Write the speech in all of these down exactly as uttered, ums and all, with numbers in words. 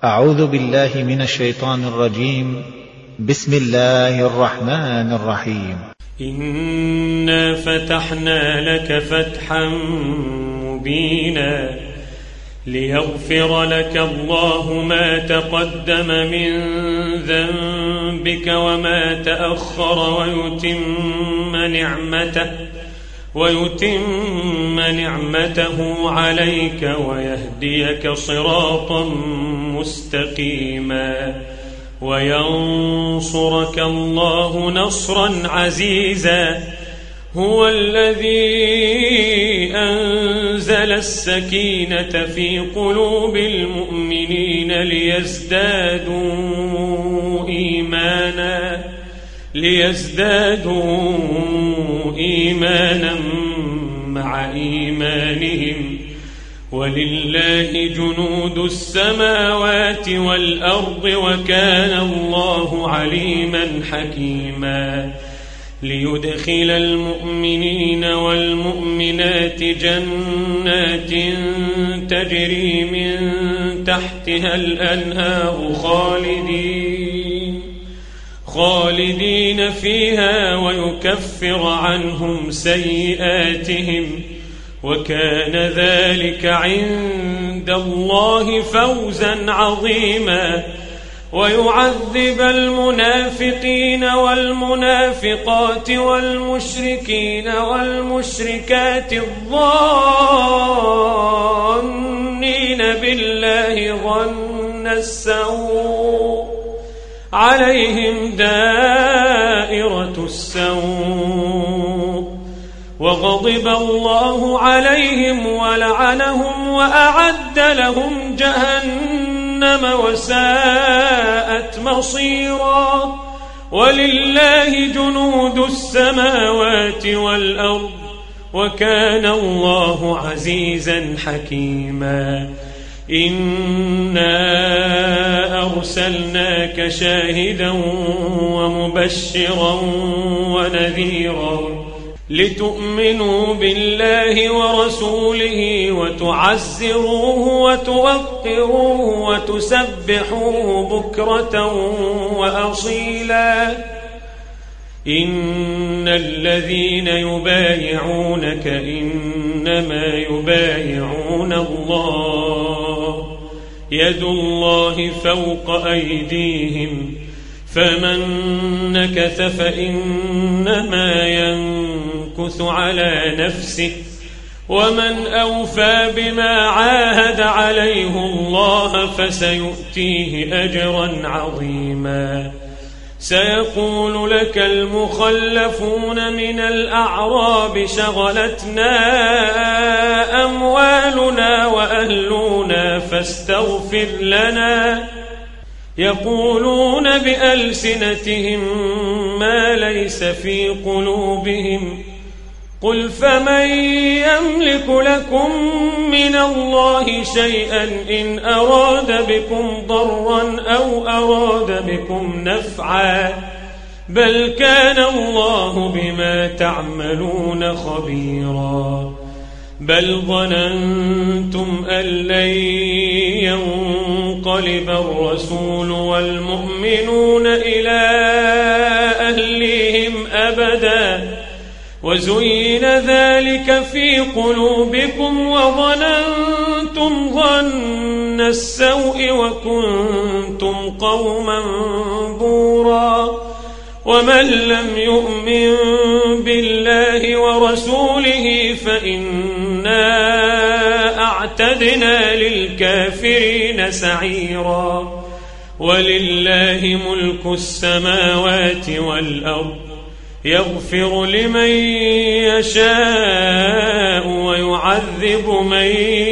أعوذ بالله من الشيطان الرجيم. بسم الله الرحمن الرحيم. إنا فتحنا لك فتحا مبينا ليغفر لك الله ما تقدم من ذنبك وما تأخر ويتم نعمته ويتم نعمته عليك ويهديك صراطا مستقيما وينصرك الله نصرا عزيزا. هو الذي أنزل السكينة في قلوب المؤمنين ليزدادوا إيمانا ليزدادوا إيمانا مع إيمانهم ولله جنود السماوات والأرض وكان الله عليما حكيما. ليدخل المؤمنين والمؤمنات جنات تجري من تحتها الأنهار خالدين خالدين فيها ويكفر عنهم سيئاتهم وكان ذلك عند الله فوزا عظيما. ويعذب المنافقين والمنافقات والمشركين والمشركات الظانين بالله ظن السوء عليهم دائرة السوء وغضب الله عليهم ولعنهم وأعد لهم جهنم وساءت مصيرا. ولله جنود السماوات والأرض وكان الله عزيزا حكيما. إنا أرسلناك شاهدا ومبشرا ونذيرا لتؤمنوا بالله ورسوله وتعزروه وتوقروه وتسبحوه بكرة وأصيلا. إن الذين يبايعونك إنما يبايعون الله يد الله فوق أيديهم فمن نكث فإنما ينكث على نفسه ومن أوفى بما عاهد عليه الله فسيؤتيه أجرا عظيما. سيقول لك المخلفون من الأعراب شغلتنا أموالنا وأهلنا فاستغفر لنا يقولون بألسنتهم ما ليس في قلوبهم قل فمن يملك لكم من الله شيئا إن أراد بكم ضرا أو أراد بكم نفعا بل كان الله بما تعملون خبيرا. بل ظننتم أن لن ينقلب الرسول والمؤمنون إلى أهليهم أبدا وزين ذلك في قلوبكم وظننتم ظن السوء وكنتم قوما بورا. ومن لم يؤمن بالله ورسوله فإنا أعتدنا للكافرين سعيرا. ولله ملك السماوات والأرض يغفر لمن يشاء ويعذب من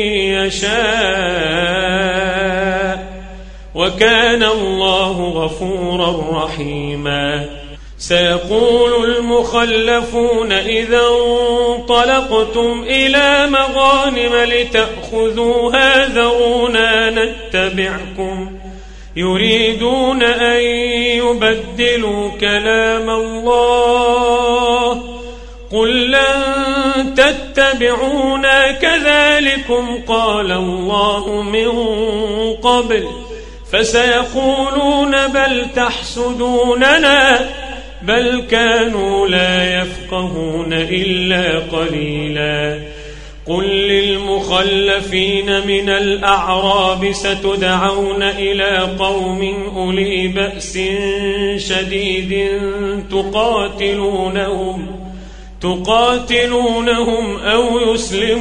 يشاء وكان الله غفورا رحيما. سيقول المخلفون إذا انطلقتم إلى مغانم لتأخذوها ذرونا نتبعكم يريدون أن يبدلوا كلام الله قل لن تتبعونا كذلكم قال الله من قبل فسيقولون بل تحسدوننا بل كانوا لا يفقهون إلا قليلا. قل للمخلفين من الأعراب ستدعون إلى قوم أولي بأس شديد تقاتلونهم تقاتلونهم أو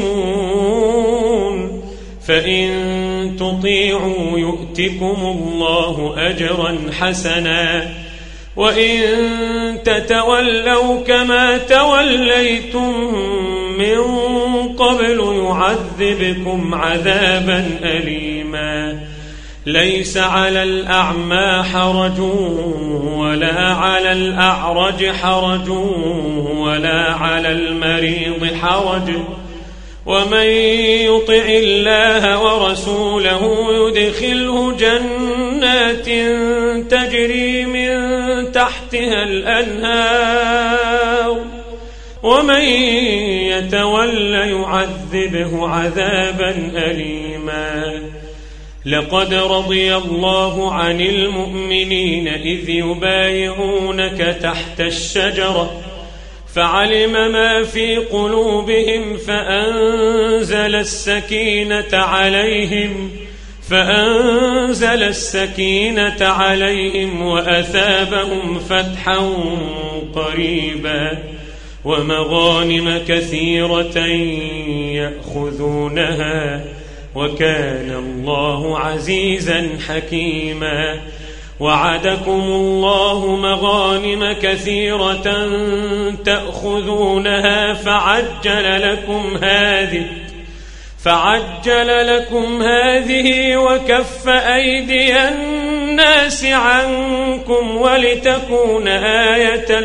يسلمون فإن تطيعوا يؤتكم الله أجرا حسنا وإن تتولوا كما توليتم من قبل يعذبكم عذابا أليما. ليس على الأعمى حرج ولا على الأعرج حرج ولا على المريض حرج ومن يطع الله ورسوله يدخله جنات تجري من تحتها الأنهار ومن يتول يعذبه عذابا أليما. لقد رضي الله عن المؤمنين إذ يبايعونك تحت الشجرة فعلم ما في قلوبهم فأنزل السكينة عليهم فأنزل السكينة عليهم وأثابهم فتحا قريبا ومغانم كثيرة يأخذونها وكان الله عزيزا حكيما. وعدكم الله مغانم كثيرة تأخذونها فعجل لكم هذه فعجل لكم هذه وكف أيدي الناس عنكم ولتكون آية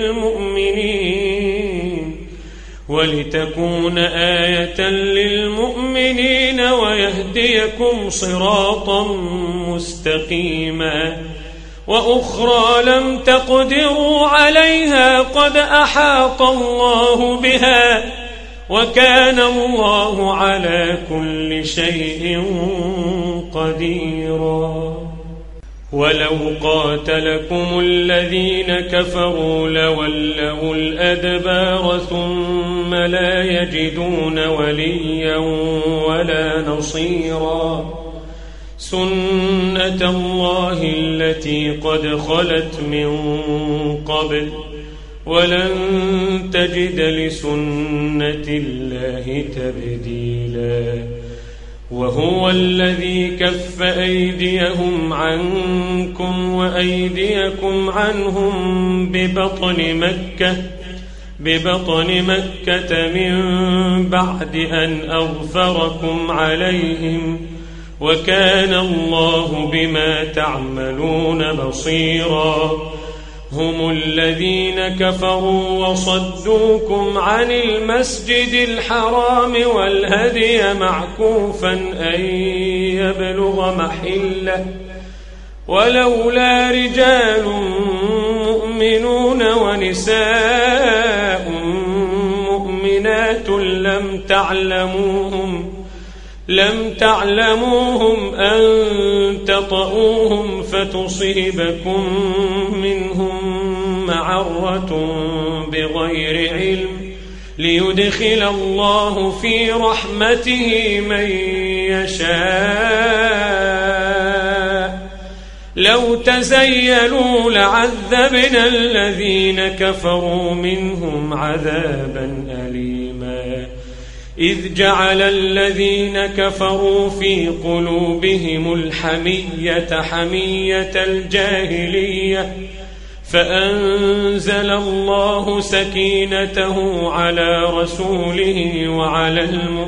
للمؤمنين ولتكون آية للمؤمنين ويهديكم صراطا مستقيما. وأخرى لم تقدروا عليها قد أحاط الله بها وكان الله على كل شيء قديرا. ولو قاتلكم الذين كفروا لولوا الأدبار ثم لا يجدون وليا ولا نصيرا. سنة الله التي قد خلت من قبل ولن تجد لسنة الله تبديلا. وهو الذي كف أيديهم عنكم وأيديكم عنهم ببطن مكة ببطن مكة من بعد أن أغفركم عليهم وكان الله بما تعملون بصيرا. هم الذين كفروا وصدوكم عن المسجد الحرام والهدي معكوفا أن يبلغ محله ولولا رجال مؤمنون ونساء مؤمنات لم تعلموهم لم تعلموهم أن تطؤوهم فتصيبكم منهم معرة بغير علم ليدخل الله في رحمته من يشاء. لو تزيلوا لعذبنا الذين كفروا منهم عذابا أليما. إذ جعل الذين كفروا في قلوبهم الحمية حمية الجاهلية فأنزل الله سكينته على رسوله وعلى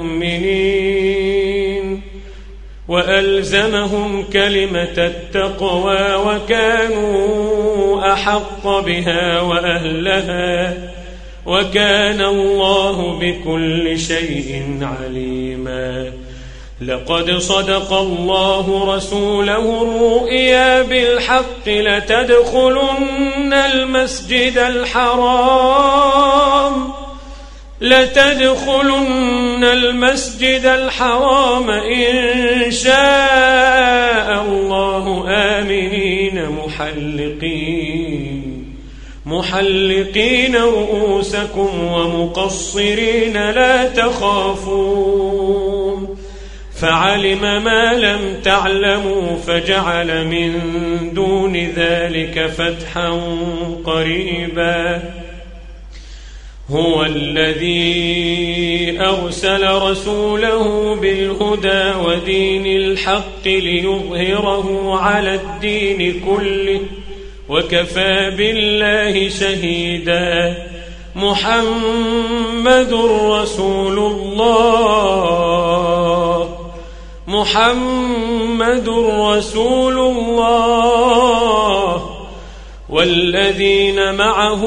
المؤمنين وألزمهم كلمة التقوى وكانوا أحق بها وأهلها وكان الله بكل شيء عليما. لقد صدق الله رسوله الرؤيا بالحق لتدخلن المسجد الحرام لتدخلن المسجد الحرام إن شاء الله آمنين محلقين محلقين رؤوسكم ومقصرين لا تخافون فعلم ما لم تعلموا فجعل من دون ذلك فتحا قريبا هو الذي أرسل رسوله بالهدى ودين الحق ليظهره على الدين كله وكفى بالله شهيدا محمد رسول الله محمد رسول الله والذين معه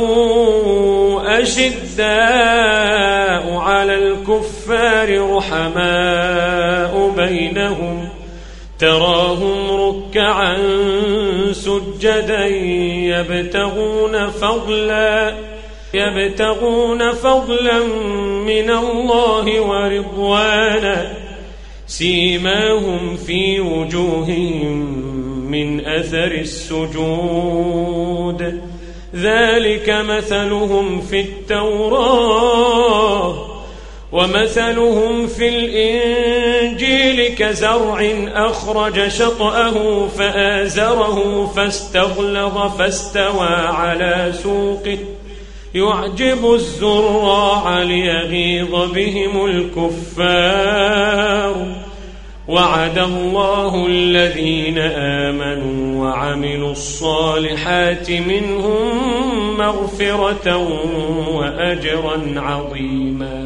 أشداء على الكفار رحماء بينهم تراهم ركعا سجدا يبتغون فضلا يبتغون فضلا من الله ورضوانا سيماهم في وجوههم من أثر السجود ذلك مثلهم في التوراة ومثلهم في الإنجيل كزرع أخرج شطأه فآزره فاستغلظ فاستوى على سوقه يعجب الزراع ليغيظ بهم الكفار وعد الله الذين آمنوا وعملوا الصالحات منهم مغفرة وأجرا عظيما